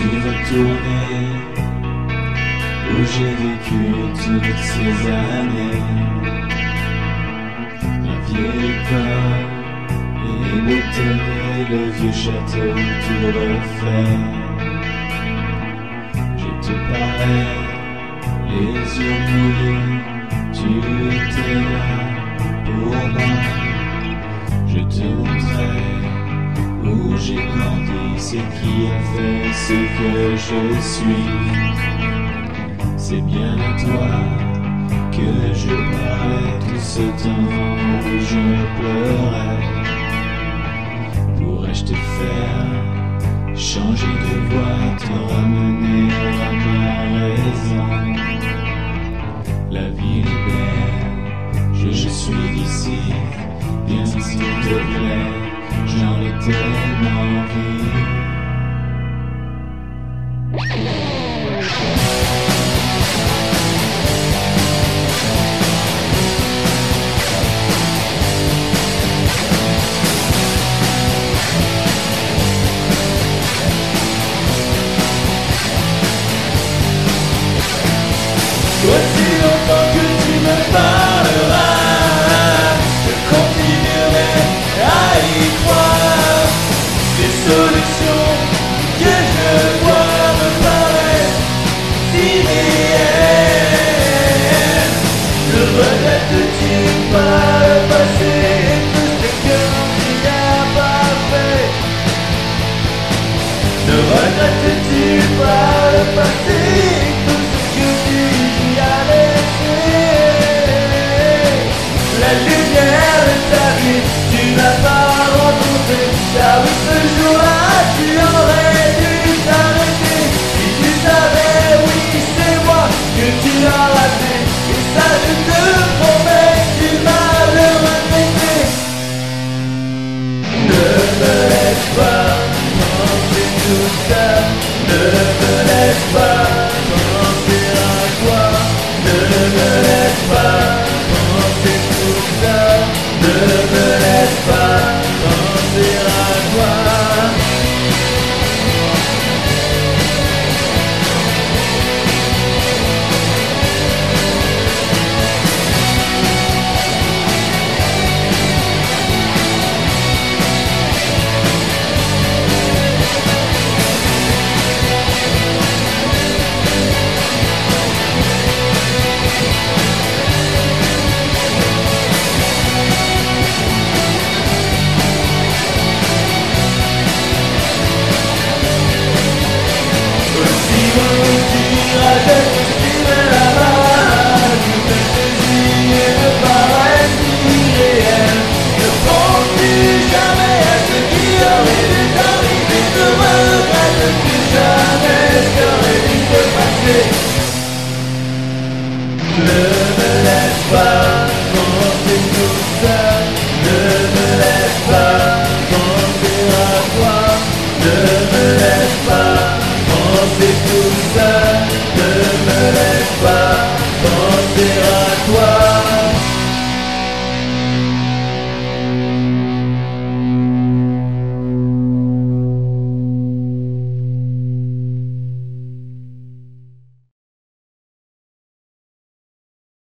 suis retourné où j'ai vécu toutes ces années. La vieille école et l'hôtel et le vieux château tout refait. Je te parlais, les yeux mouillés, tu étais là pour moi. Je te montrais où j'ai grandi, c'est qui a fait ce que je suis. C'est bien à toi que je parlais tout ce temps où je pleurais. Pourrais-je te faire changer de voie, te ramener à ma raison? La ville est belle, je suis d'ici, viens s'il te plaît, j'en ai tellement envie. Voici longtemps que tu me parleras, je continuerai à y croire. Des solutions que je vois me paraissent si réelles. Ne regrettes-tu pas le passé et tout ce que tu n'as pas fait? Ne regrettes-tu pas le passé et tout ce que tu as laissé? La lumière de ta vie, tu n'as pas rencontré, car oui, ce jour-là, tu aurais dû t'arrêter. Si tu savais, oui, c'est moi que tu as raté, et ça je te promets, tu vas le regretter. Ne me laisse pas penser tout ça, ne me laisse pas penser à toi, ne me laisse pas penser tout ça, ne me laisse pas penser à toi. Ne me laisse pas penser tout ça, ne me laisse pas penser à toi, ne me laisse pas penser tout ça, ne me laisse pas penser à toi.